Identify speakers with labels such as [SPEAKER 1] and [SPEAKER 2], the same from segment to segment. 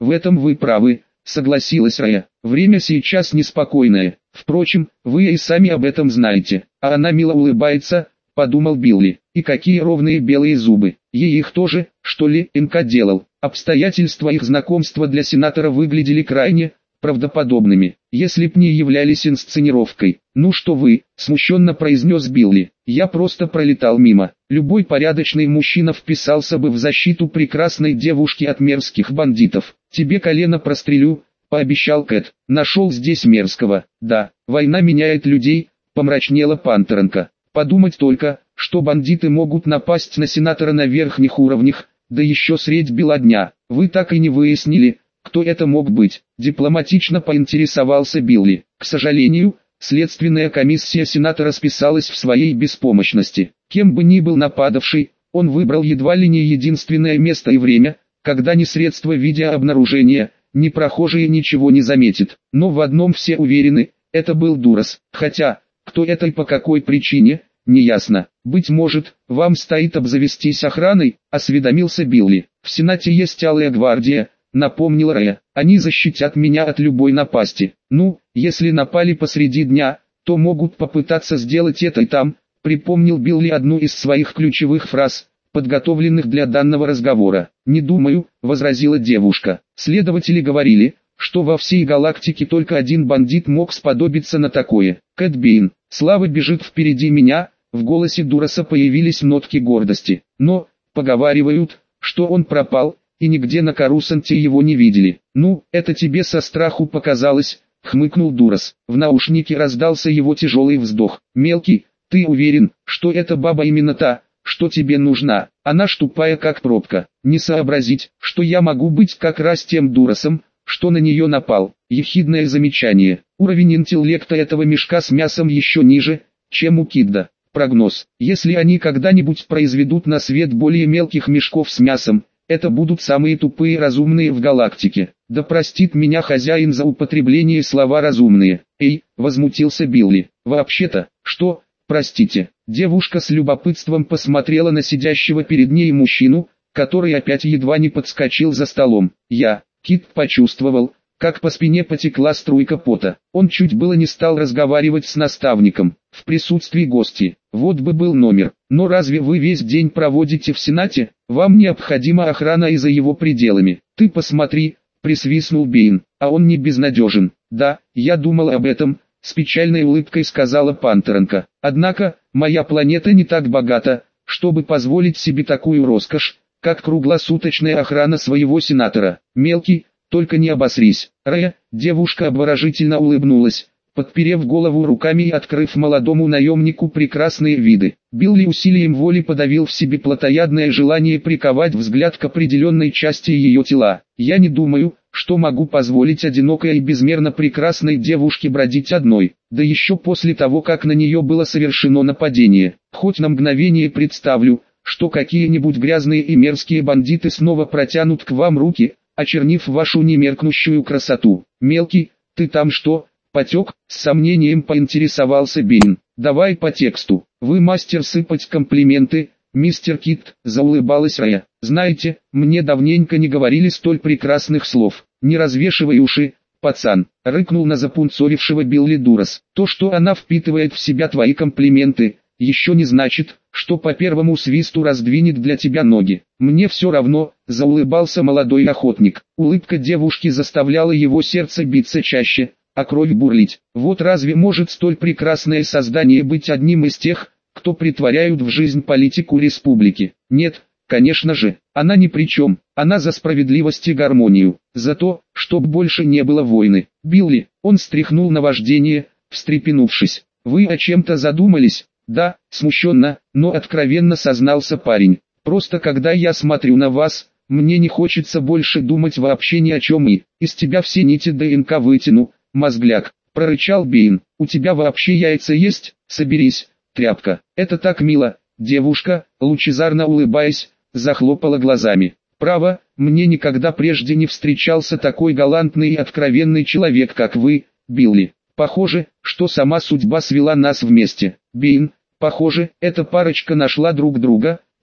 [SPEAKER 1] в этом вы правы, согласилась Рая. Время сейчас неспокойное. Впрочем, вы и сами об этом знаете. А она мило улыбается, подумал Билли. И какие ровные белые зубы. Ей их тоже, что ли, МК делал. Обстоятельства их знакомства для сенатора выглядели крайне правдоподобными, если б не являлись инсценировкой. «Ну что вы», — смущенно произнес Билли, — «я просто пролетал мимо». Любой порядочный мужчина вписался бы в защиту прекрасной девушки от мерзких бандитов. «Тебе колено прострелю», — пообещал Кэт. «Нашел здесь мерзкого». «Да, война меняет людей», — помрачнела Пантеренко. «Подумать только, что бандиты могут напасть на сенатора на верхних уровнях, да еще средь бела дня. Вы так и не выяснили, кто это мог быть?» Дипломатично поинтересовался Билли. К сожалению, следственная комиссия сенатора списалась в своей беспомощности. Кем бы ни был нападавший, он выбрал едва ли не единственное место и время, когда ни средства видеообнаружения, ни прохожие ничего не заметят. Но в одном все уверены, это был Дурас. Хотя, кто это и по какой причине, неясно. «Быть может, вам стоит обзавестись охраной», — осведомился Билли. «В Сенате есть Алая гвардия», — напомнил Рая. «Они защитят меня от любой напасти. Ну, если напали посреди дня, то могут попытаться сделать это и там», — припомнил Билли одну из своих ключевых фраз, подготовленных для данного разговора. «Не думаю», — возразила девушка. «Следователи говорили, что во всей галактике только один бандит мог сподобиться на такое. Кэт Бейн. Слава бежит впереди меня». В голосе Дураса появились нотки гордости. «Но, поговаривают, что он пропал, и нигде на Карусанте его не видели». «Ну, это тебе со страху показалось», — хмыкнул Дурас. В наушнике раздался его тяжелый вздох. «Мелкий, ты уверен, что эта баба именно та, что тебе нужна? Она ж тупая как пробка. Не сообразить, что я могу быть как раз тем Дурасом, что на нее напал». Ехидное замечание. Уровень интеллекта этого мешка с мясом еще ниже, чем у Кидда. Прогноз. Если они когда-нибудь произведут на свет более мелких мешков с мясом, это будут самые тупые разумные в галактике. Да простит меня хозяин за употребление слова «разумные». «Эй», — возмутился Билли. «Вообще-то, что, простите?» Девушка с любопытством посмотрела на сидящего перед ней мужчину, который опять едва не подскочил за столом. Кит почувствовал, как по спине потекла струйка пота. Он чуть было не стал разговаривать с наставником, в присутствии гостей. Вот бы был номер. Но разве вы весь день проводите в Сенате? Вам необходима охрана и за его пределами. Ты посмотри, присвистнул Бейн, а он не безнадежен. Да, я думал об этом, с печальной улыбкой сказала Пантеренко. Однако, моя планета не так богата, чтобы позволить себе такую роскошь, как круглосуточная охрана своего сенатора. Мелкий, только не обосрись. Рая, девушка обворожительно улыбнулась, подперев голову руками и открыв молодому наемнику прекрасные виды. Билли усилием воли подавил в себе плотоядное желание приковать взгляд к определенной части ее тела. «Я не думаю, что могу позволить одинокой и безмерно прекрасной девушке бродить одной, да еще после того, как на нее было совершено нападение. Хоть на мгновение представлю, что какие-нибудь грязные и мерзкие бандиты снова протянут к вам руки, очернив вашу немеркнущую красоту. Мелкий, ты там что, потек?» С сомнением поинтересовался Бейн. «Давай по тексту. Вы мастер сыпать комплименты, мистер Кит», заулыбалась Рая. «Знаете, мне давненько не говорили столь прекрасных слов. Не развешивай уши, пацан», рыкнул на запунцовившего Билли Дурас. «То, что она впитывает в себя твои комплименты, еще не значит, что по первому свисту раздвинет для тебя ноги. Мне все равно», заулыбался молодой охотник. Улыбка девушки заставляла его сердце биться чаще, а кровь бурлить. Вот разве может столь прекрасное создание быть одним из тех, кто притворяют в жизнь политику республики? Нет, конечно же, она ни при чем. Она за справедливость и гармонию, за то, чтоб больше не было войны. Билли, он стряхнул наваждение, встрепенувшись. «Вы о чем-то задумались?» «Да», смущенно, но откровенно сознался парень. «Просто когда я смотрю на вас, мне не хочется больше думать вообще ни о чем и из тебя все нити ДНК вытяну, мозгляк», прорычал Бейн. «У тебя вообще яйца есть? Соберись, тряпка». «Это так мило», девушка, лучезарно улыбаясь, захлопала глазами. «Право, мне никогда прежде не встречался такой галантный и откровенный человек, как вы, Билли. Похоже, что сама судьба свела нас вместе. Бейн, похоже, эта парочка нашла друг друга»,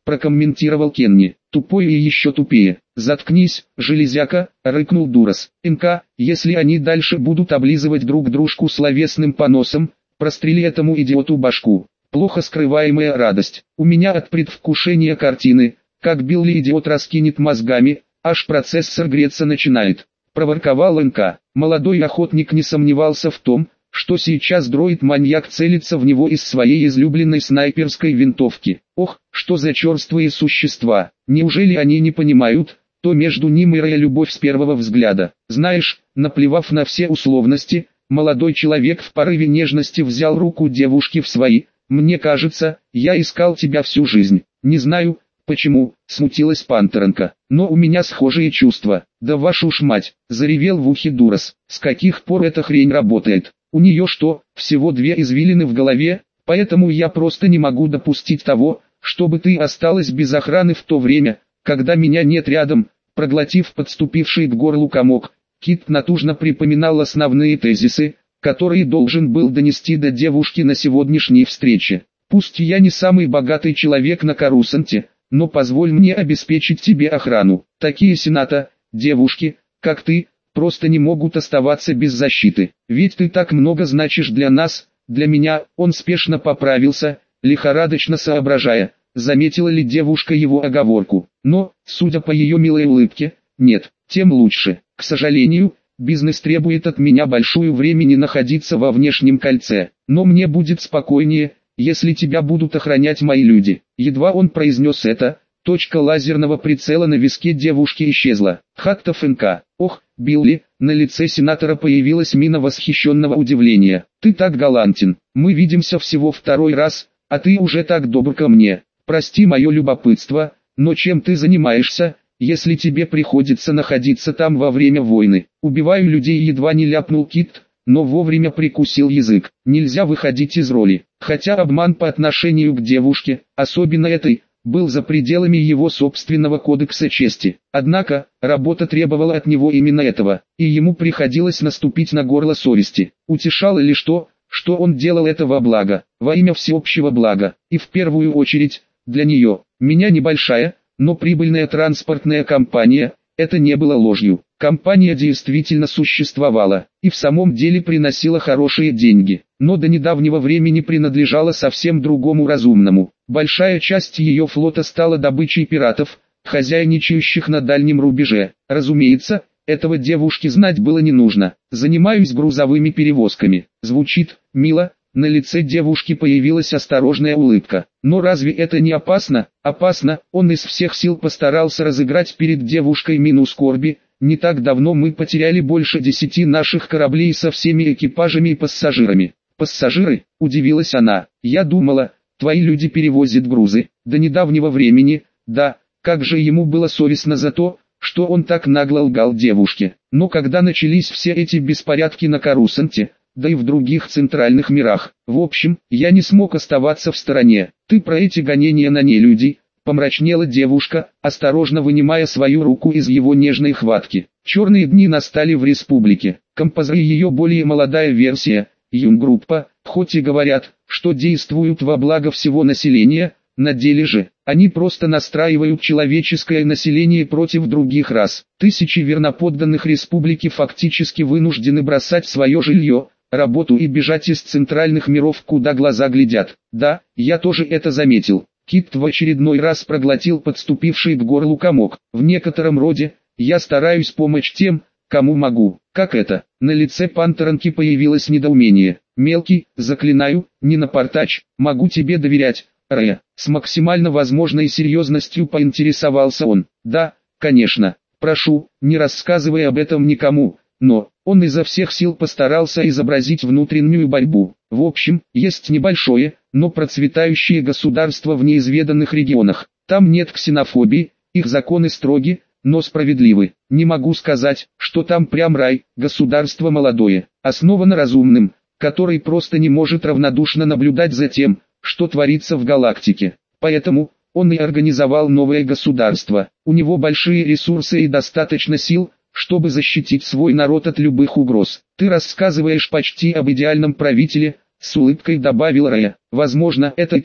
[SPEAKER 1] прокомментировал Кенни. Тупой и еще тупее. Заткнись, железяка, рыкнул Дурас. НК, если они дальше будут облизывать друг дружку словесным поносом, прострели этому идиоту башку. Плохо скрываемая радость. У меня от предвкушения картины, как Билли идиот раскинет мозгами, аж процессор греться начинает. Проворковал НК. Молодой охотник не сомневался в том, что сейчас дроид-маньяк целится в него из своей излюбленной снайперской винтовки. Ох, что за черствые существа, неужели они не понимают, то между ним и Рая любовь с первого взгляда. Знаешь, наплевав на все условности, молодой человек в порыве нежности взял руку девушки в свои. Мне кажется, я искал тебя всю жизнь. Не знаю, почему, смутилась Пантеренко, но у меня схожие чувства. Да вашу ж мать, заревел в ухе Дурас. С каких пор эта хрень работает? У нее что, всего 2 извилины в голове, поэтому я просто не могу допустить того, чтобы ты осталась без охраны в то время, когда меня нет рядом. Проглотив подступивший к горлу комок, Кит натужно припоминал основные тезисы, которые должен был донести до девушки на сегодняшней встрече. Пусть я не самый богатый человек на Карусанте, но позволь мне обеспечить тебе охрану. Такие сената, девушки, как ты, просто не могут оставаться без защиты. Ведь ты так много значишь для нас, для меня. Он спешно поправился, лихорадочно соображая, заметила ли девушка его оговорку. Но, судя по ее милой улыбке, нет, тем лучше. К сожалению, бизнес требует от меня большую времени находиться во внешнем кольце, но мне будет спокойнее, если тебя будут охранять мои люди. Едва он произнес это, точка лазерного прицела на виске девушки исчезла. Хаттов НК. Ох, Билли, на лице сенатора появилась мина восхищенного удивления. Ты так галантен. Мы видимся всего 2-й раз, а ты уже так добр ко мне. Прости мое любопытство, но чем ты занимаешься, если тебе приходится находиться там во время войны? Убиваю людей, едва не ляпнул Кит, но вовремя прикусил язык. Нельзя выходить из роли. Хотя обман по отношению к девушке, особенно этой, был за пределами его собственного кодекса чести. Однако, работа требовала от него именно этого, и ему приходилось наступить на горло совести. Утешало лишь то, что он делал это во благо, во имя всеобщего блага, и в первую очередь, для нее. Меня небольшая, но прибыльная транспортная компания, это не было ложью. Компания действительно существовала, и в самом деле приносила хорошие деньги, но до недавнего времени принадлежала совсем другому разумному. Большая часть ее флота стала добычей пиратов, хозяйничающих на дальнем рубеже. Разумеется, этого девушке знать было не нужно. Занимаюсь грузовыми перевозками. Звучит мило. На лице девушки появилась осторожная улыбка. Но разве это не опасно? Опасно. Он из всех сил постарался разыграть перед девушкой мину скорби. Не так давно мы потеряли больше 10 наших кораблей со всеми экипажами и пассажирами. Пассажиры? Удивилась она. Я думала, твои люди перевозят грузы. До недавнего времени, да, как же ему было совестно за то, что он так нагло лгал девушке. Но когда начались все эти беспорядки на Карусанте, да и в других центральных мирах, в общем, я не смог оставаться в стороне. Ты про эти гонения на нелюдей? Помрачнела девушка, осторожно вынимая свою руку из его нежной хватки. Черные дни настали в республике. Композа и ее более молодая версия, Юнгруппа, хоть и говорят, что действуют во благо всего населения, на деле же, они просто настраивают человеческое население против других рас. Тысячи верноподданных республики фактически вынуждены бросать свое жилье, работу и бежать из центральных миров, куда глаза глядят. Да, я тоже это заметил. Кит в очередной раз проглотил подступивший к горлу комок. В некотором роде, я стараюсь помочь тем, кому могу. Как это? На лице Пантеренки появилось недоумение. Мелкий, заклинаю, не напортачь, могу тебе доверять, Рэя. С максимально возможной серьезностью поинтересовался он. Да, конечно, прошу, не рассказывай об этом никому, но... Он изо всех сил постарался изобразить внутреннюю борьбу. В общем, есть небольшое, но процветающее государство в неизведанных регионах. Там нет ксенофобии, их законы строги, но справедливы. Не могу сказать, что там прям рай, государство молодое, основано разумным, который просто не может равнодушно наблюдать за тем, что творится в галактике. Поэтому, он и организовал новое государство. У него большие ресурсы и достаточно сил, чтобы защитить свой народ от любых угроз. Ты рассказываешь почти об идеальном правителе, с улыбкой добавил Рэя. Возможно, это и так,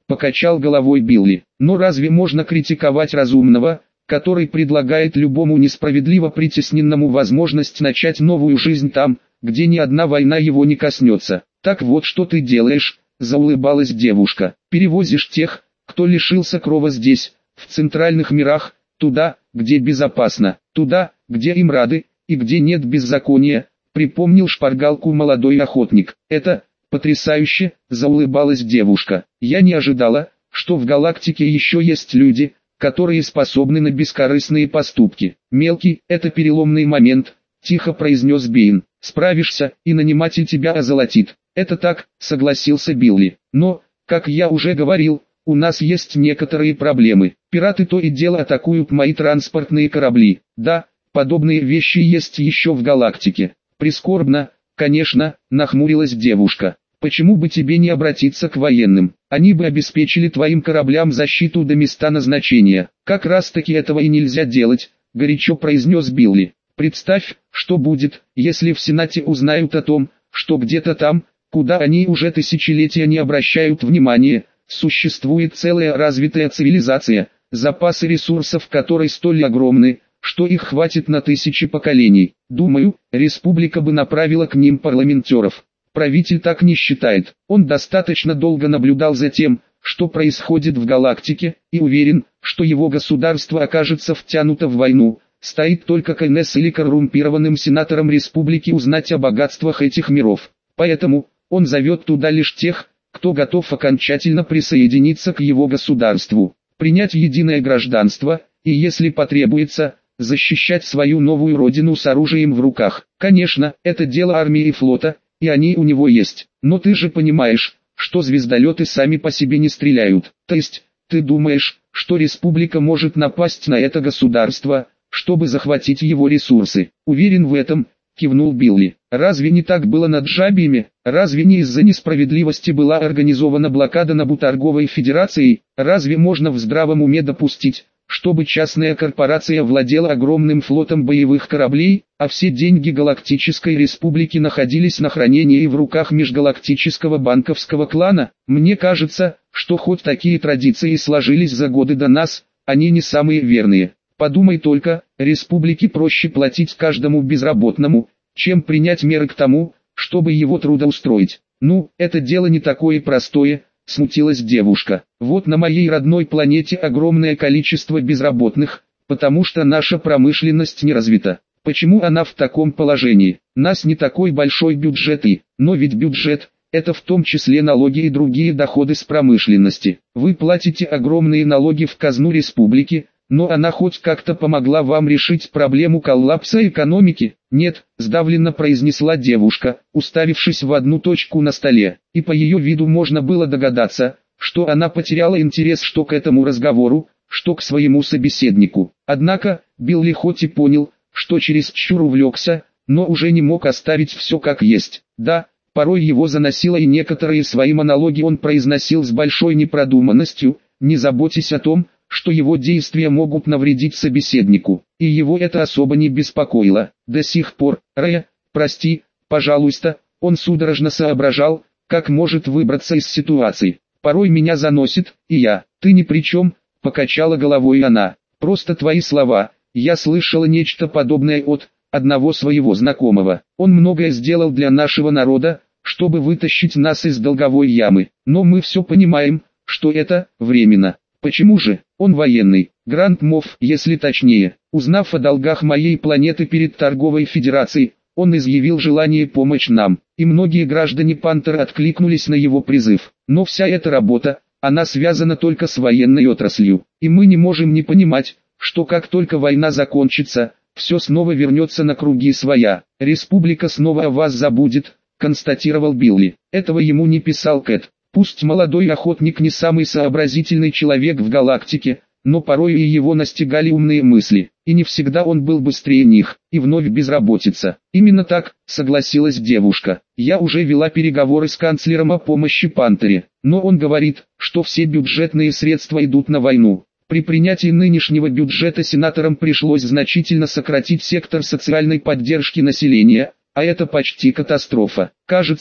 [SPEAKER 1] покачал головой Билли. Но разве можно критиковать разумного, который предлагает любому несправедливо притесненному возможность начать новую жизнь там, где ни одна война его не коснется? Так вот что ты делаешь, заулыбалась девушка. Перевозишь тех, кто лишился крова здесь, в центральных мирах, туда, где безопасно, туда, где им рады, и где нет беззакония, припомнил шпаргалку молодой охотник. Это потрясающе, заулыбалась девушка. Я не ожидала, что в галактике еще есть люди, которые способны на бескорыстные поступки. Мелкий, это переломный момент, тихо произнес Бейн. Справишься, и наниматель тебя озолотит. Это так, согласился Билли. Но, как я уже говорил, у нас есть некоторые проблемы. Пираты то и дело атакуют мои транспортные корабли. Да, подобные вещи есть еще в галактике. Прискорбно, конечно, нахмурилась девушка. Почему бы тебе не обратиться к военным? Они бы обеспечили твоим кораблям защиту до места назначения. Как раз таки этого и нельзя делать, горячо произнес Билли. Представь, что будет, если в Сенате узнают о том, что где-то там, куда они уже тысячелетия не обращают внимания, существует целая развитая цивилизация, запасы ресурсов которой столь огромны, что их хватит на тысячи поколений. Думаю, республика бы направила к ним парламентеров. Правитель так не считает. Он достаточно долго наблюдал за тем, что происходит в галактике, и уверен, что его государство окажется втянуто в войну. Стоит только КНС или коррумпированным сенаторам республики узнать о богатствах этих миров. Поэтому, он зовет туда лишь тех, кто готов окончательно присоединиться к его государству, принять единое гражданство, и если потребуется, защищать свою новую родину с оружием в руках. Конечно, это дело армии и флота, и они у него есть. Но ты же понимаешь, что звездолеты сами по себе не стреляют. То есть, ты думаешь, что республика может напасть на это государство, чтобы захватить его ресурсы? Уверен в этом, кивнул Билли. Разве не так было над Джабиями? Разве не из-за несправедливости была организована блокада Набу-торговой федерацией? Разве можно в здравом уме допустить, чтобы частная корпорация владела огромным флотом боевых кораблей, а все деньги Галактической Республики находились на хранении в руках межгалактического банковского клана? Мне кажется, что хоть такие традиции сложились за годы до нас, они не самые верные. Подумай только, республике проще платить каждому безработному, чем принять меры к тому, чтобы его трудоустроить. Ну, это дело не такое простое, смутилась девушка. Вот на моей родной планете огромное количество безработных, потому что наша промышленность не развита. Почему она в таком положении? Нас не такой большой бюджет но ведь бюджет – это в том числе налоги и другие доходы с промышленности. Вы платите огромные налоги в казну республики, но она хоть как-то помогла вам решить проблему коллапса экономики? Нет, сдавленно произнесла девушка, уставившись в одну точку на столе, и по ее виду можно было догадаться, что она потеряла интерес что к этому разговору, что к своему собеседнику. Однако, Билли хоть и понял, что чересчур увлекся, но уже не мог оставить все как есть. Да, порой его заносило и некоторые свои монологи он произносил с большой непродуманностью, не заботясь о том, что его действия могут навредить собеседнику, и его это особо не беспокоило. До сих пор, Рэя, прости, пожалуйста, он судорожно соображал, как может выбраться из ситуации. Порой меня заносит, и ты ни при чем, покачала головой она. Просто твои слова, я слышала нечто подобное от одного своего знакомого. Он многое сделал для нашего народа, чтобы вытащить нас из долговой ямы, но мы все понимаем, что это временно. Почему же? Он военный, Гранд Мофф, если точнее. Узнав о долгах моей планеты перед торговой федерацией, он изъявил желание помочь нам, и многие граждане Пантера откликнулись на его призыв. Но вся эта работа, она связана только с военной отраслью, и мы не можем не понимать, что как только война закончится, все снова вернется на круги своя. Республика снова о вас забудет, констатировал Билли. Этого ему не писал Кэт. Пусть молодой охотник не самый сообразительный человек в галактике, но порой и его настигали умные мысли, и не всегда он был быстрее них, и вновь безработица. Именно так, согласилась девушка. Я уже вела переговоры с канцлером о помощи Пантере, но он говорит, что все бюджетные средства идут на войну. При принятии нынешнего бюджета сенаторам пришлось значительно сократить сектор социальной поддержки населения, а это почти катастрофа. Кажется,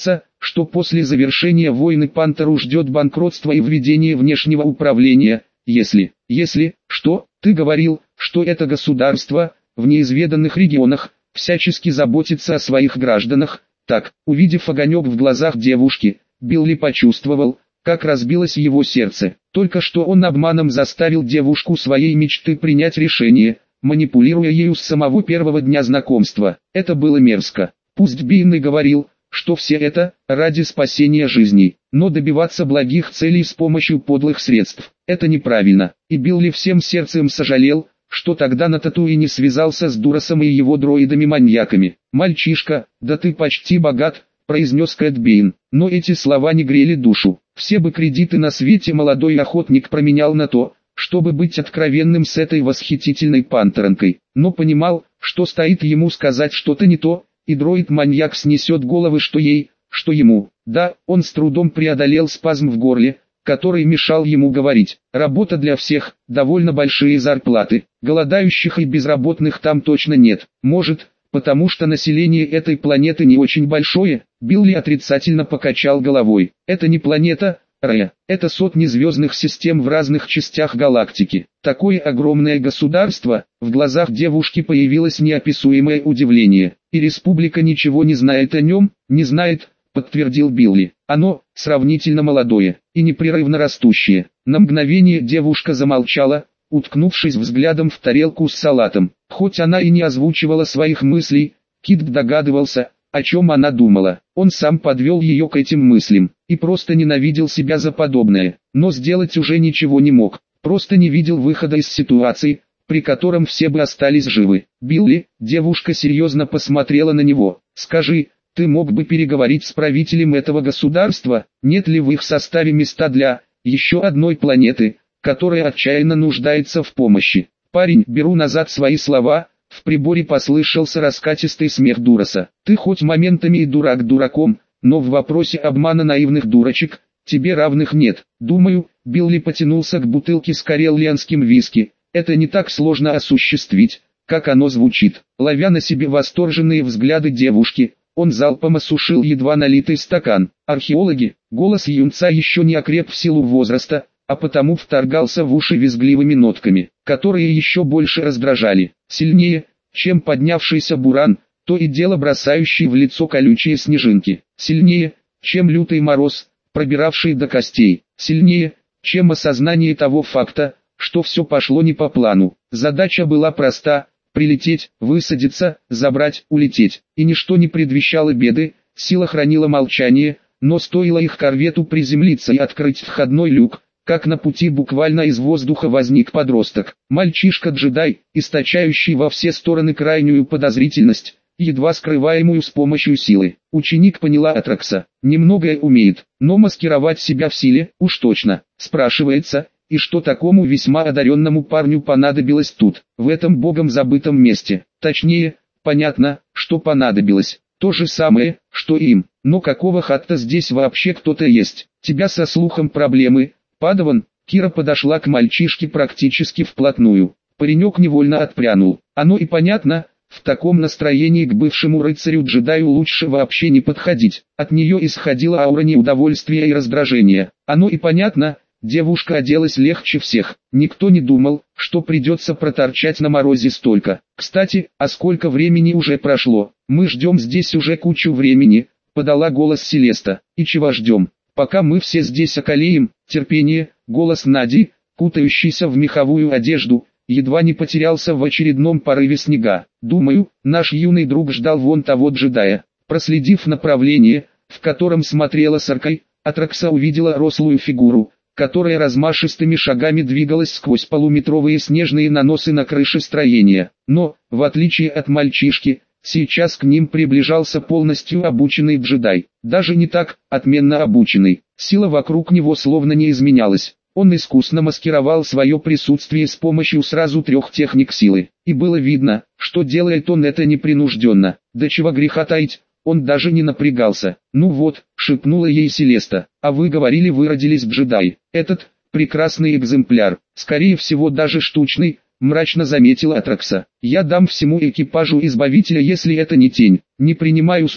[SPEAKER 1] что после завершения войны Пантеру ждет банкротство и введение внешнего управления, если, что, ты говорил, что это государство, в неизведанных регионах, всячески заботится о своих гражданах. Так, увидев огонек в глазах девушки, Билли почувствовал, как разбилось его сердце. Только что он обманом заставил девушку своей мечты принять решение, манипулируя ею с самого первого дня знакомства. Это было мерзко. Пусть Бин и говорил, что все это ради спасения жизней, но добиваться благих целей с помощью подлых средств – это неправильно. И Билли всем сердцем сожалел, что тогда на Татуине связался с Дурасом и его дроидами-маньяками. «Мальчишка, да ты почти богат», — произнес Кэт Бейн. Но эти слова не грели душу. Все бы кредиты на свете молодой охотник променял на то, чтобы быть откровенным с этой восхитительной пантеронкой. Но понимал, что стоит ему сказать что-то не то, и дроид-маньяк снесет головы что ей, что ему. Да, он с трудом преодолел спазм в горле, который мешал ему говорить. Работа для всех, довольно большие зарплаты, голодающих и безработных там точно нет. Может, потому что население этой планеты не очень большое? Билли отрицательно покачал головой. Это не планета, Рэя, это сотни звездных систем в разных частях галактики. Такое огромное государство, в глазах девушки появилось неописуемое удивление. И республика ничего не знает о нем? Не знает, подтвердил Билли. Оно сравнительно молодое и непрерывно растущее. На мгновение девушка замолчала, уткнувшись взглядом в тарелку с салатом. Хоть она и не озвучивала своих мыслей, Кит догадывался, о чем она думала. Он сам подвел ее к этим мыслям и просто ненавидел себя за подобное, но сделать уже ничего не мог. Просто не видел выхода из ситуации, при котором все бы остались живы. Билли, девушка серьезно посмотрела на него. Скажи, ты мог бы переговорить с правителем этого государства? Нет ли в их составе места для еще одной планеты, которая отчаянно нуждается в помощи? Парень, беру назад свои слова. В приборе послышался раскатистый смех Дураса. Ты хоть моментами и дурак дураком, но в вопросе обмана наивных дурочек тебе равных нет. Думаю, Билли потянулся к бутылке с карелианским виски. Это не так сложно осуществить, как оно звучит. Ловя на себе восторженные взгляды девушки, он залпом осушил едва налитый стакан. Археологи, голос юнца еще не окреп в силу возраста, а потому вторгался в уши визгливыми нотками, которые еще больше раздражали. Сильнее, чем поднявшийся буран, то и дело бросающий в лицо колючие снежинки. Сильнее, чем лютый мороз, пробиравший до костей. Сильнее, чем осознание того факта, что все пошло не по плану. Задача была проста: прилететь, высадиться, забрать, улететь. И ничто не предвещало беды, сила хранила молчание, но стоило их корвету приземлиться и открыть входной люк, как на пути буквально из воздуха возник подросток. Мальчишка-джедай, источающий во все стороны крайнюю подозрительность, едва скрываемую с помощью силы. Ученик поняла Атракса, немногое умеет, но маскировать себя в силе, уж точно. Спрашивается, и что такому весьма одаренному парню понадобилось тут, в этом богом забытом месте? Точнее, понятно, что понадобилось. То же самое, что им. Но какого хатта здесь вообще кто-то есть? Тебя со слухом проблемы, Падаван? Кира подошла к мальчишке практически вплотную. Паренек невольно отпрянул. Оно и понятно, в таком настроении к бывшему рыцарю-джедаю лучше вообще не подходить. От нее исходила аура неудовольствия и раздражения. Оно и понятно, девушка оделась легче всех. Никто не думал, что придется проторчать на морозе столько. Кстати, а сколько времени уже прошло? Мы ждем здесь уже кучу времени, подала голос Селеста. И чего ждем? Пока мы все здесь околеем, терпение, голос Нади, кутающийся в меховую одежду, едва не потерялся в очередном порыве снега. Думаю, наш юный друг ждал вон того джедая. Проследив направление, в котором смотрела Саркай, Атракса увидела рослую фигуру, которая размашистыми шагами двигалась сквозь полуметровые снежные наносы на крыше строения. Но, в отличие от мальчишки, сейчас к ним приближался полностью обученный джедай. Даже не так, отменно обученный. Сила вокруг него словно не изменялась. Он искусно маскировал свое присутствие с помощью сразу 3 техник силы. И было видно, что делает он это непринужденно. Да чего греха таить, он даже не напрягался. «Ну вот», — шепнула ей Селеста, — «а вы говорили, вы родились джедай. Этот, прекрасный экземпляр, скорее всего даже штучный», — мрачно заметила Атракса. «Я дам всему экипажу Избавителя, если это не тень. Не принимаю спор»,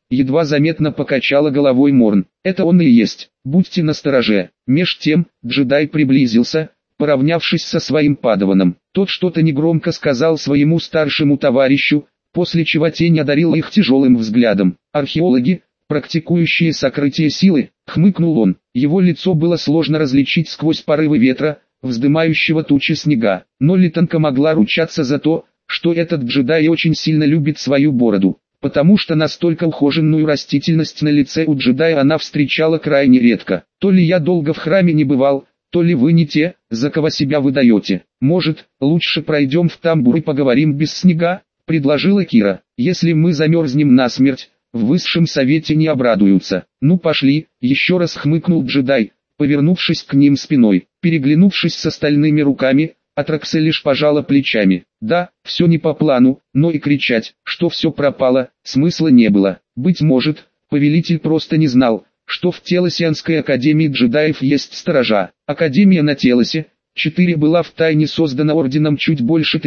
[SPEAKER 1] едва заметно покачала головой Морн. Это он и есть, будьте настороже. Меж тем, джедай приблизился, поравнявшись со своим падаваном. Тот что-то негромко сказал своему старшему товарищу, после чего тень одарила их тяжелым взглядом. Археологи, практикующие сокрытие силы, хмыкнул он. Его лицо было сложно различить сквозь порывы ветра, вздымающего тучи снега. Но Литанка могла ручаться за то, что этот джедай очень сильно любит свою бороду, потому что настолько ухоженную растительность на лице у джедая она встречала крайне редко. То ли я долго в храме не бывал, то ли вы не те, за кого себя выдаете. Может, лучше пройдем в тамбур и поговорим без снега, предложила Кира. Если мы замерзнем насмерть, в высшем совете не обрадуются. Ну пошли, еще раз хмыкнул джедай, повернувшись к ним спиной. Переглянувшись с остальными руками, Атракса лишь пожала плечами. Да, все не по плану, но и кричать, что все пропало, смысла не было. Быть может, повелитель просто не знал, что в Телосианской академии джедаев есть сторожа. Академия на Телосе 4 была втайне создана орденом чуть больше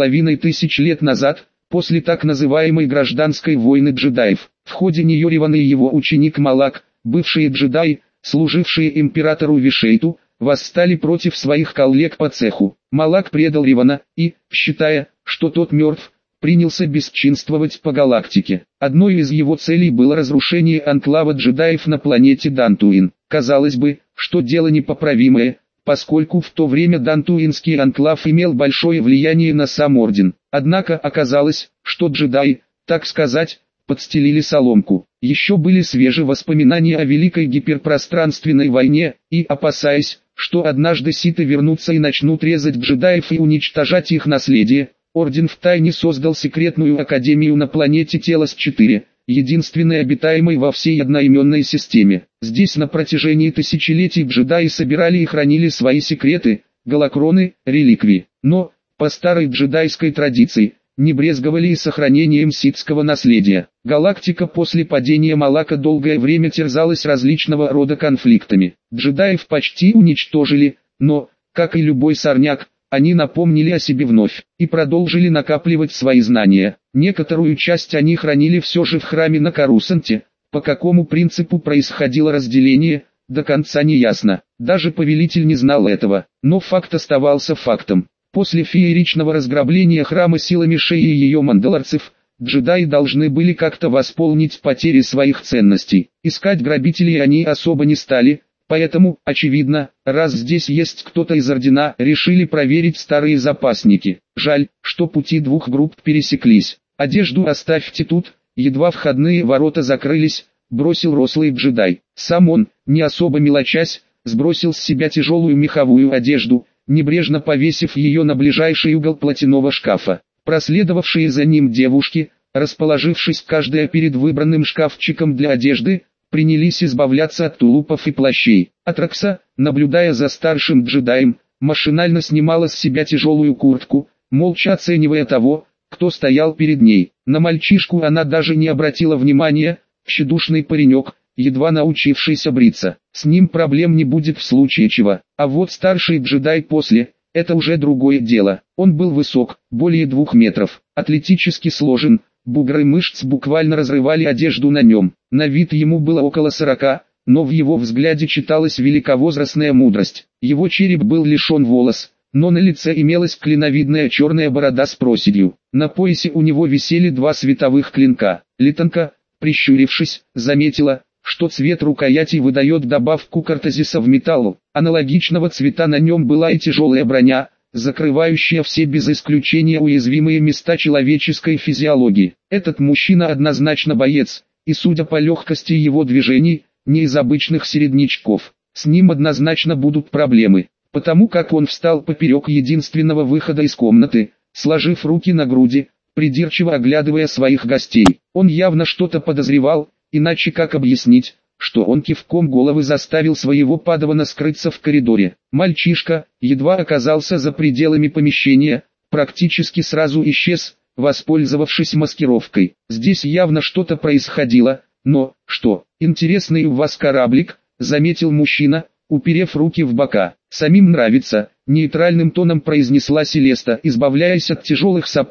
[SPEAKER 1] 3500 лет назад, после так называемой гражданской войны джедаев. В ходе нее Реван и его ученик Малак, бывшие джедаи, служившие императору Вишейту, восстали против своих коллег по цеху. Малак предал Ревана и, считая, что тот мертв, принялся бесчинствовать по галактике. Одной из его целей было разрушение анклава джедаев на планете Дантуин. Казалось бы, что дело непоправимое, поскольку в то время Дантуинский анклав имел большое влияние на сам орден. Однако оказалось, что джедаи, так сказать, подстелили соломку. Еще были свежие воспоминания о Великой гиперпространственной войне, и, опасаясь, что однажды ситы вернутся и начнут резать джедаев и уничтожать их наследие, орден втайне создал секретную академию на планете Телос-4, единственной обитаемой во всей одноименной системе. Здесь на протяжении тысячелетий джедаи собирали и хранили свои секреты, голокроны, реликвии. Но, по старой джедайской традиции, не брезговали и сохранением ситского наследия. Галактика после падения Малака долгое время терзалась различного рода конфликтами. Джедаев почти уничтожили, но, как и любой сорняк, они напомнили о себе вновь и продолжили накапливать свои знания. Некоторую часть они хранили все же в храме на Карусанте. По какому принципу происходило разделение, до конца не ясно. Даже повелитель не знал этого, но факт оставался фактом. После фееричного разграбления храма силами Шеи и ее мандалорцев, джедаи должны были как-то восполнить потери своих ценностей. Искать грабителей они особо не стали, поэтому, очевидно, раз здесь есть кто-то из ордена, решили проверить старые запасники. Жаль, что пути двух групп пересеклись. Одежду оставьте тут, едва входные ворота закрылись, бросил рослый джедай. Сам он, не особо мелочась, сбросил с себя тяжелую меховую одежду, небрежно повесив ее на ближайший угол платяного шкафа. Проследовавшие за ним девушки, расположившись каждая перед выбранным шкафчиком для одежды, принялись избавляться от тулупов и плащей. Атракса, наблюдая за старшим джедаем, машинально снимала с себя тяжелую куртку, молча оценивая того, кто стоял перед ней. На мальчишку она даже не обратила внимания, тщедушный паренек, едва научившийся бриться. С ним проблем не будет в случае чего. А вот старший джедай после, это уже другое дело. Он был высок, более 2 метров, атлетически сложен, бугры мышц буквально разрывали одежду на нем. На вид ему было около 40, но в его взгляде читалась великовозрастная мудрость. Его череп был лишен волос, но на лице имелась клиновидная черная борода с проседью. На поясе у него висели 2 световых клинка. Литанка, прищурившись, заметила, что цвет рукояти выдает добавку картезиса в металл. Аналогичного цвета на нем была и тяжелая броня, закрывающая все без исключения уязвимые места человеческой физиологии. Этот мужчина однозначно боец, и судя по легкости его движений, не из обычных середнячков. С ним однозначно будут проблемы, потому как он встал поперек единственного выхода из комнаты, сложив руки на груди, придирчиво оглядывая своих гостей. Он явно что-то подозревал, иначе как объяснить, что он кивком головы заставил своего падавана скрыться в коридоре. Мальчишка, едва оказался за пределами помещения, практически сразу исчез, воспользовавшись маскировкой. Здесь явно что-то происходило, но, что, интересный у вас кораблик, заметил мужчина, уперев руки в бока. Самим нравится, нейтральным тоном произнесла Селеста, избавляясь от тяжелых сапог,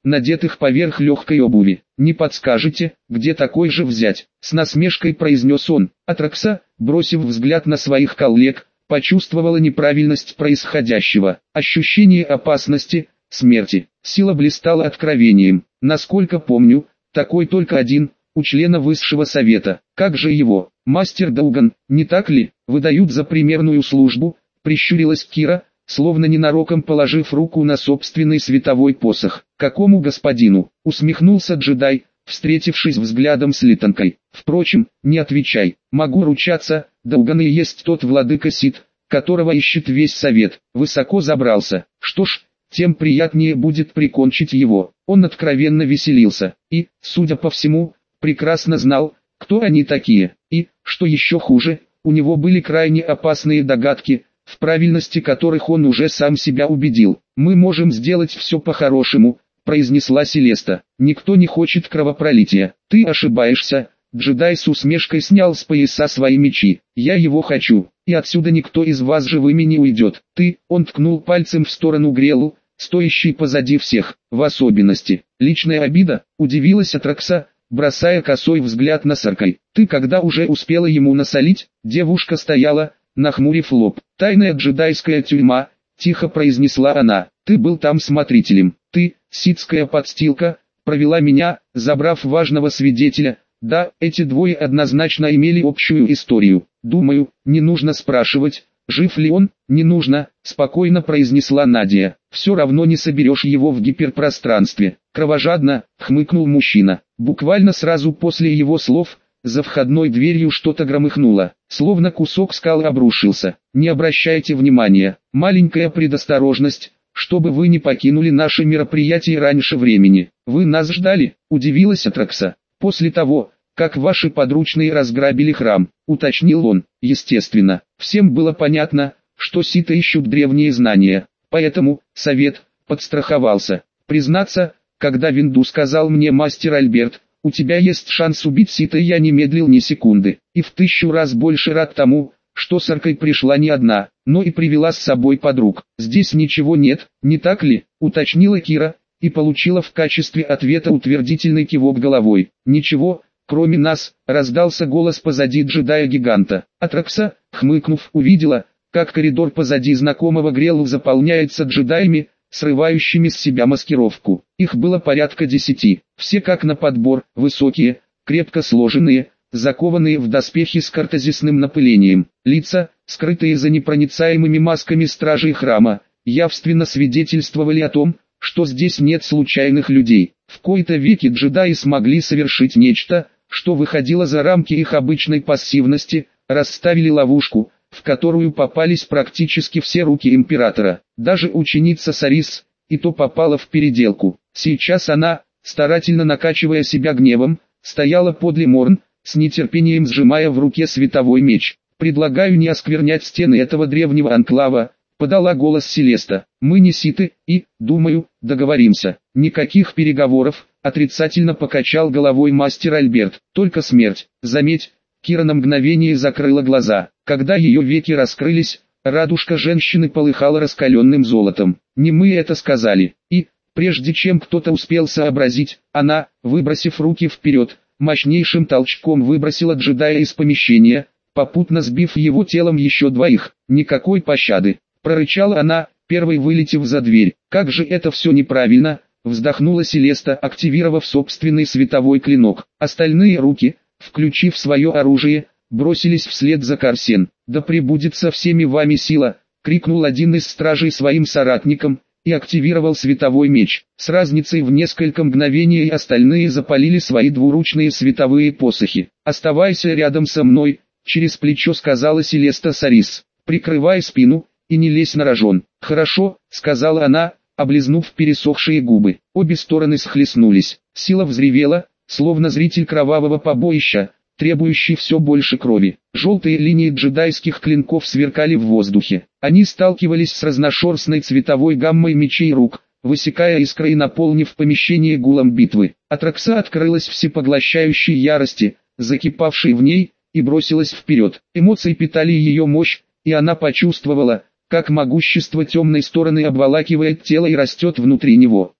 [SPEAKER 1] надетых поверх легкой обуви. «Не подскажете, где такой же взять?» — с насмешкой произнес он. Атракса, бросив взгляд на своих коллег, почувствовала неправильность происходящего. Ощущение опасности, смерти, сила блистала откровением. Насколько помню, такой только один, у члена высшего совета. Как же его, мастер Дауган, не так ли, выдают за примерную службу? Прищурилась Кира, словно ненароком положив руку на собственный световой посох. «Какому господину?» — усмехнулся джедай, встретившись взглядом с Литанкой. «Впрочем, не отвечай. Могу ручаться, Дауган и есть тот владыка Сит, которого ищет весь совет. Высоко забрался. Что ж, тем приятнее будет прикончить его». Он откровенно веселился, и, судя по всему, прекрасно знал, кто они такие. И, что еще хуже, у него были крайне опасные догадки, в правильности которых он уже сам себя убедил. «Мы можем сделать все по-хорошему», — произнесла Селеста. «Никто не хочет кровопролития». «Ты ошибаешься». Джедай с усмешкой снял с пояса свои мечи. «Я его хочу, и отсюда никто из вас живыми не уйдет». «Ты», — он ткнул пальцем в сторону Грелу, стоящий позади всех, в особенности. «Личная обида», — удивилась Атракса, бросая косой взгляд на Саркай. «Ты когда уже успела ему насолить?» Девушка стояла, нахмурив лоб. «Тайная джедайская тюрьма», — тихо произнесла она. «Ты был там смотрителем. Ты, ситская подстилка, провела меня, забрав важного свидетеля. Да, эти двое однозначно имели общую историю. Думаю, не нужно спрашивать, жив ли он. Не нужно», — спокойно произнесла Надя. «Все равно не соберешь его в гиперпространстве». Кровожадно, хмыкнул мужчина. Буквально сразу после его слов, за входной дверью что-то громыхнуло, словно кусок скалы обрушился. «Не обращайте внимания, маленькая предосторожность, чтобы вы не покинули наше мероприятие раньше времени. Вы нас ждали?» — удивилась Атракса. «После того, как ваши подручные разграбили храм», — уточнил он. Естественно, всем было понятно, что ситы ищут древние знания, поэтому совет подстраховался. Признаться, когда Винду сказал мне мастер Альберт, «У тебя есть шанс убить сита», я не медлил ни секунды, и в 1000 раз больше рад тому, что с Аркой пришла не одна, но и привела с собой подруг. «Здесь ничего нет, не так ли?» — уточнила Кира, и получила в качестве ответа утвердительный кивок головой. «Ничего, кроме нас», — раздался голос позади джедая-гиганта. Атракса, хмыкнув, увидела, как коридор позади знакомого Грелу заполняется джедаями, срывающими с себя маскировку. Их было порядка 10, все как на подбор, высокие, крепко сложенные, закованные в доспехи с картезисным напылением. Лица, скрытые за непроницаемыми масками стражей храма, явственно свидетельствовали о том, что здесь нет случайных людей. В кои-то веки джедаи смогли совершить нечто, что выходило за рамки их обычной пассивности, расставили ловушку, в которую попались практически все руки императора. Даже ученица Сарис, и то попала в переделку. Сейчас она, старательно накачивая себя гневом, стояла подле Морн, с нетерпением сжимая в руке световой меч. «Предлагаю не осквернять стены этого древнего анклава», — подала голос Селеста. «Мы не ситы, и, думаю, договоримся». «Никаких переговоров», — отрицательно покачал головой мастер Альберт. «Только смерть. Заметь». Кира на мгновение закрыла глаза. Когда ее веки раскрылись, радужка женщины полыхала раскаленным золотом. «Не мы это сказали». И, прежде чем кто-то успел сообразить, она, выбросив руки вперед, мощнейшим толчком выбросила джедая из помещения, попутно сбив его телом еще двоих. «Никакой пощады», — прорычала она, первой вылетев за дверь. «Как же это все неправильно», — вздохнула Селеста, активировав собственный световой клинок. Остальные руки, включив свое оружие, бросились вслед за Карсен. «Да пребудет со всеми вами сила», — крикнул один из стражей своим соратникам, и активировал световой меч. С разницей в несколько мгновений остальные запалили свои двуручные световые посохи. «Оставайся рядом со мной», — через плечо сказала Селеста Сарис. «Прикрывай спину, и не лезь на рожон». «Хорошо», — сказала она, облизнув пересохшие губы. Обе стороны схлестнулись. Сила взревела, словно зритель кровавого побоища, требующий все больше крови. Желтые линии джедайских клинков сверкали в воздухе. Они сталкивались с разношерстной цветовой гаммой мечей рук, высекая искры и наполнив помещение гулом битвы. Атракса открылась всепоглощающей ярости, закипавшей в ней, и бросилась вперед. Эмоции питали ее мощь, и она почувствовала, как могущество темной стороны обволакивает тело и растет внутри него.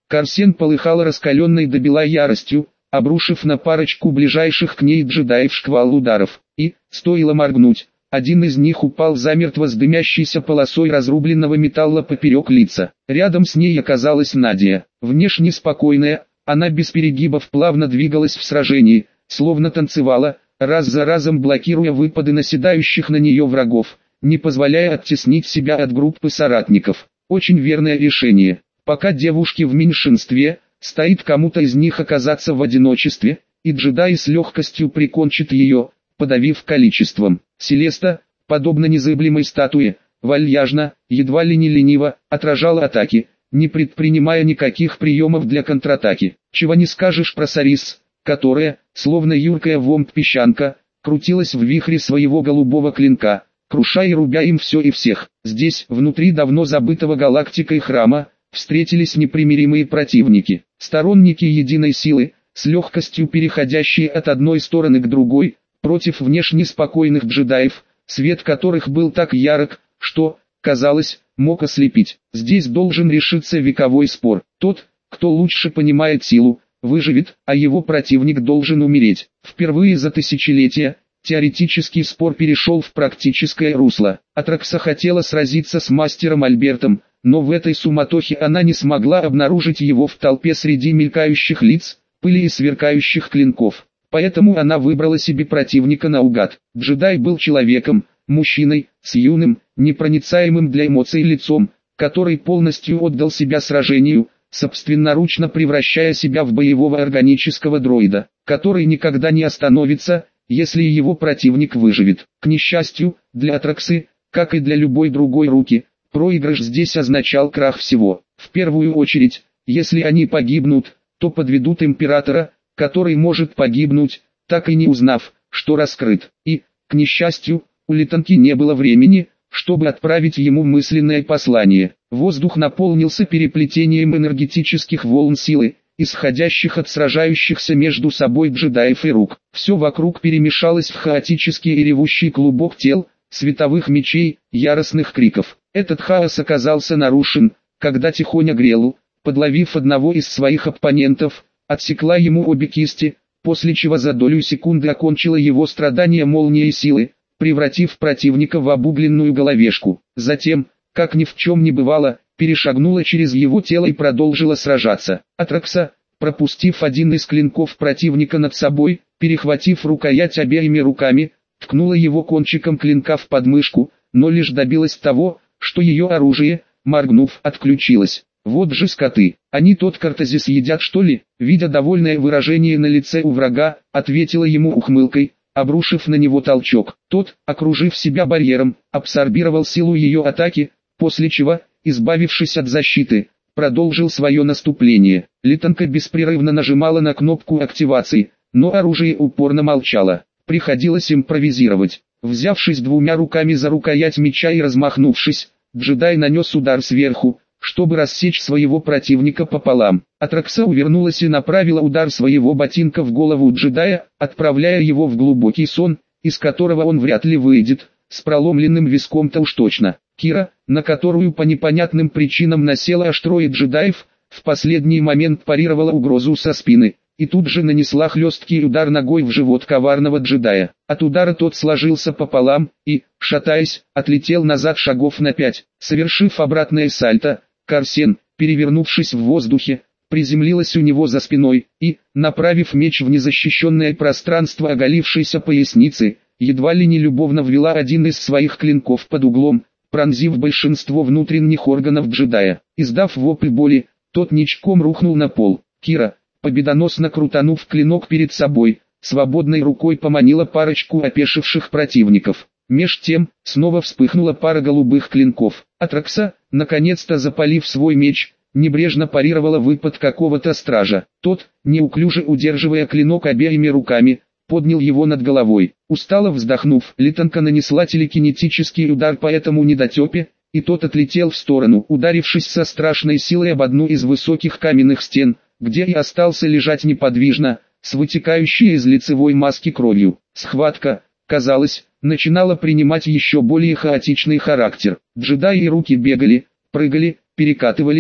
[SPEAKER 1] Корсен полыхала раскаленной до бела яростью, обрушив на парочку ближайших к ней джедаев шквал ударов, и, стоило моргнуть, один из них упал замертво с дымящейся полосой разрубленного металла поперек лица. Рядом с ней оказалась Надя, внешне спокойная, она без перегибов плавно двигалась в сражении, словно танцевала, раз за разом блокируя выпады наседающих на нее врагов, не позволяя оттеснить себя от группы соратников. Очень верное решение. Пока девушки в меньшинстве, стоит кому-то из них оказаться в одиночестве, и джедай с легкостью прикончит ее, подавив количеством. Селеста, подобно незыблемой статуе, вальяжно, едва ли не лениво, отражала атаки, не предпринимая никаких приемов для контратаки. Чего не скажешь про Сарис, которая, словно юркая вомб-песчанка, крутилась в вихре своего голубого клинка, крушая и рубя им все и всех. Здесь, внутри давно забытого галактикой храма, встретились непримиримые противники, сторонники единой силы, с легкостью переходящие от одной стороны к другой, против внешне спокойных джедаев, свет которых был так ярок, что, казалось, мог ослепить. Здесь должен решиться вековой спор. Тот, кто лучше понимает силу, выживет, а его противник должен умереть. Впервые за тысячелетия, теоретический спор перешел в практическое русло. Атракса хотела сразиться с мастером Альбертом, но в этой суматохе она не смогла обнаружить его в толпе среди мелькающих лиц, пыли и сверкающих клинков. Поэтому она выбрала себе противника наугад. Джедай был человеком, мужчиной, с юным, непроницаемым для эмоций лицом, который полностью отдал себя сражению, собственноручно превращая себя в боевого органического дроида, который никогда не остановится, если его противник выживет. К несчастью, для Атраксы, как и для любой другой руки, проигрыш здесь означал крах всего. В первую очередь, если они погибнут, то подведут императора, который может погибнуть, так и не узнав, что раскрыт. И, к несчастью, у Литанки не было времени, чтобы отправить ему мысленное послание. Воздух наполнился переплетением энергетических волн силы, исходящих от сражающихся между собой джедаев и рук. Все вокруг перемешалось в хаотический и ревущий клубок тел, световых мечей, яростных криков. Этот хаос оказался нарушен, когда Тихоня Грелу, подловив одного из своих оппонентов, отсекла ему обе кисти, после чего за долю секунды окончила его страдания молнией силы, превратив противника в обугленную головешку. Затем, как ни в чем не бывало, перешагнула через его тело и продолжила сражаться. Атракса, пропустив один из клинков противника над собой, перехватив рукоять обеими руками, ткнула его кончиком клинка в подмышку, но лишь добилась того, что ее оружие, моргнув, отключилось. Вот же скоты, они тот картезис едят что ли? Видя довольное выражение на лице у врага, ответила ему ухмылкой, обрушив на него толчок. Тот, окружив себя барьером, абсорбировал силу ее атаки, после чего, избавившись от защиты, продолжил свое наступление. Литанка беспрерывно нажимала на кнопку активации, но оружие упорно молчало. Приходилось импровизировать. Взявшись двумя руками за рукоять меча и размахнувшись, джедай нанес удар сверху, чтобы рассечь своего противника пополам. Атракса увернулась и направила удар своего ботинка в голову джедая, отправляя его в глубокий сон, из которого он вряд ли выйдет, с проломленным виском-то уж точно. Кира, на которую по непонятным причинам насело аж трое джедаев, в последний момент парировала угрозу со спины, и тут же нанесла хлесткий удар ногой в живот коварного джедая. От удара тот сложился пополам и, шатаясь, отлетел назад шагов на 5, совершив обратное сальто. Корсен, перевернувшись в воздухе, приземлилась у него за спиной и, направив меч в незащищенное пространство оголившейся поясницы, едва ли не любовно ввела один из своих клинков под углом, пронзив большинство внутренних органов джедая. Издав вопль боли, тот ничком рухнул на пол. Кира, победоносно крутанув клинок перед собой, свободной рукой поманила парочку опешивших противников. Меж тем, снова вспыхнула пара голубых клинков. Атракса, наконец-то запалив свой меч, небрежно парировала выпад какого-то стража. Тот, неуклюже удерживая клинок обеими руками, поднял его над головой. Устало вздохнув, Литанка нанесла телекинетический удар по этому недотепе, и тот отлетел в сторону, ударившись со страшной силой об одну из высоких каменных стен, где и остался лежать неподвижно, с вытекающей из лицевой маски кровью. Схватка, казалось, начинала принимать еще более хаотичный характер. Джедаи и руки бегали, прыгали, перекатывались,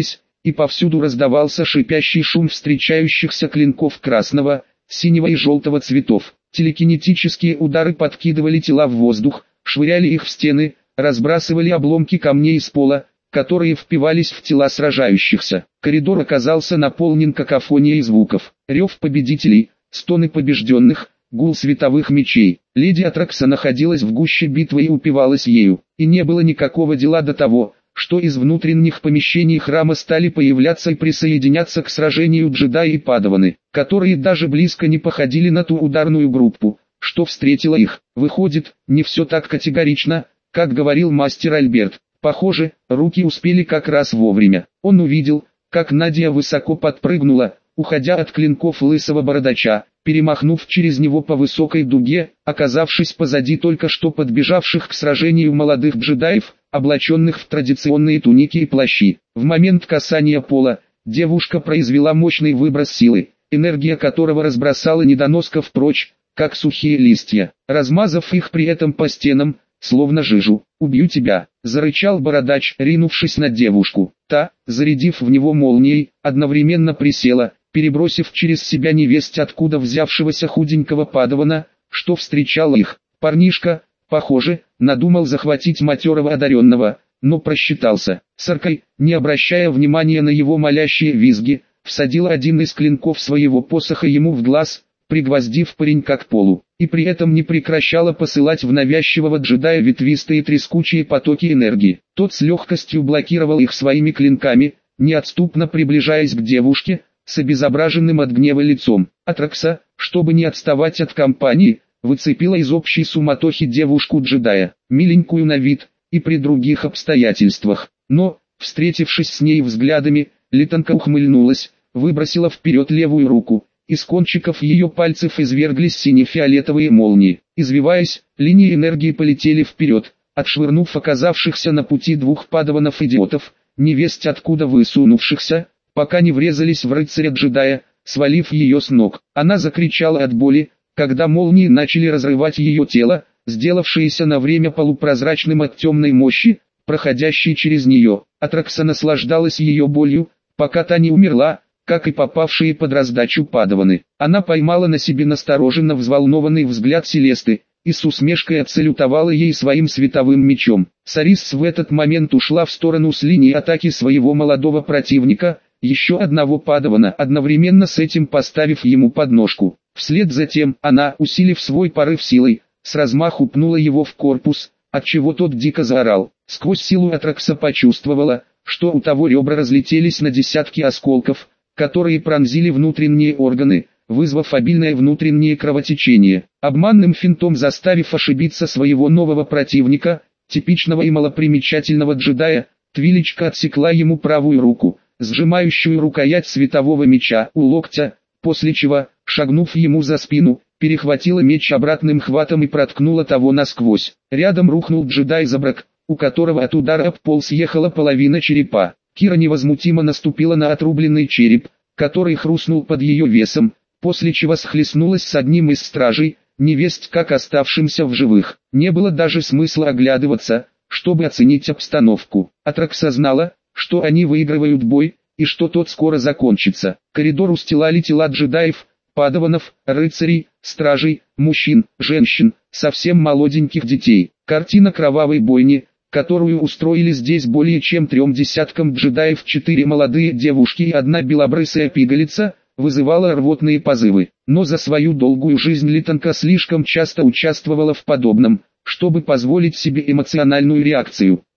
[SPEAKER 1] и повсюду раздавался шипящий шум встречающихся клинков красного, синего и желтого цветов. Телекинетические удары подкидывали тела в воздух, швыряли их в стены, разбрасывали обломки камней из пола, которые впивались в тела сражающихся. Коридор оказался наполнен какофонией звуков. Рев победителей, стоны побежденных, гул световых мечей. Леди Атракса находилась в гуще битвы и упивалась ею. И не было никакого дела до того, что из внутренних помещений храма стали появляться и присоединяться к сражению джедаи и падаваны, которые даже близко не походили на ту ударную группу, что встретила их. Выходит, не все так категорично, как говорил мастер Альберт. Похоже, руки успели как раз вовремя. Он увидел, как Надя высоко подпрыгнула, уходя от клинков лысого бородача, перемахнув через него по высокой дуге, оказавшись позади только что подбежавших к сражению молодых джедаев, облаченных в традиционные туники и плащи. В момент касания пола, девушка произвела мощный выброс силы, энергия которого разбросала недоносков прочь, как сухие листья, размазав их при этом по стенам, словно жижу. «Убью тебя!» – зарычал бородач, ринувшись на девушку. Та, зарядив в него молнией, одновременно присела, перебросив через себя невесть откуда взявшегося худенького падавана, что встречал их. Парнишка, похоже, надумал захватить матерого одаренного, но просчитался. Саркай, не обращая внимания на его молящие визги, всадила один из клинков своего посоха ему в глаз, пригвоздив паренька к полу, и при этом не прекращала посылать в навязчивого джедая ветвистые трескучие потоки энергии. Тот с легкостью блокировал их своими клинками, неотступно приближаясь к девушке, с обезображенным от гнева лицом. Атракса, чтобы не отставать от компании, выцепила из общей суматохи девушку-джедая, миленькую на вид, и при других обстоятельствах. Но, встретившись с ней взглядами, Литанка ухмыльнулась, выбросила вперед левую руку. Из кончиков ее пальцев изверглись сине-фиолетовые молнии. Извиваясь, линии энергии полетели вперед, отшвырнув оказавшихся на пути двух падаванов-идиотов, невесть откуда высунувшихся, пока не врезались в рыцаря-джедая, свалив ее с ног. Она закричала от боли, когда молнии начали разрывать ее тело, сделавшееся на время полупрозрачным от темной мощи, проходящей через нее. Атракса наслаждалась ее болью, пока та не умерла, как и попавшие под раздачу падаваны. Она поймала на себе настороженно взволнованный взгляд Селесты, и с усмешкой отсалютовала ей своим световым мечом. Сарис в этот момент ушла в сторону с линии атаки своего молодого противника, еще одного падавана, одновременно с этим поставив ему подножку. Вслед за тем, она, усилив свой порыв силой, с размаху пнула его в корпус, отчего тот дико заорал. Сквозь силу Атракса почувствовала, что у того ребра разлетелись на десятки осколков, которые пронзили внутренние органы, вызвав обильное внутреннее кровотечение. Обманным финтом заставив ошибиться своего нового противника, типичного и малопримечательного джедая, Твилечка отсекла ему правую руку, сжимающую рукоять светового меча у локтя, после чего, шагнув ему за спину, перехватила меч обратным хватом и проткнула того насквозь. Рядом рухнул джедай-забрак, у которого от удара об пол съехала половина черепа. Кира невозмутимо наступила на отрубленный череп, который хрустнул под ее весом, после чего схлестнулась с одним из стражей, невесть как оставшимся в живых. Не было даже смысла оглядываться, чтобы оценить обстановку. Атракса знала, что они выигрывают бой, и что тот скоро закончится. Коридор устилали тела джедаев, падаванов, рыцарей, стражей, мужчин, женщин, совсем молоденьких детей. Картина кровавой бойни, которую устроили здесь более чем 3 десяткам джедаев 4 молодые девушки и одна белобрысая пигалица, вызывала рвотные позывы. Но за свою долгую жизнь Литанка слишком часто участвовала в подобном, чтобы позволить себе эмоциональную реакцию.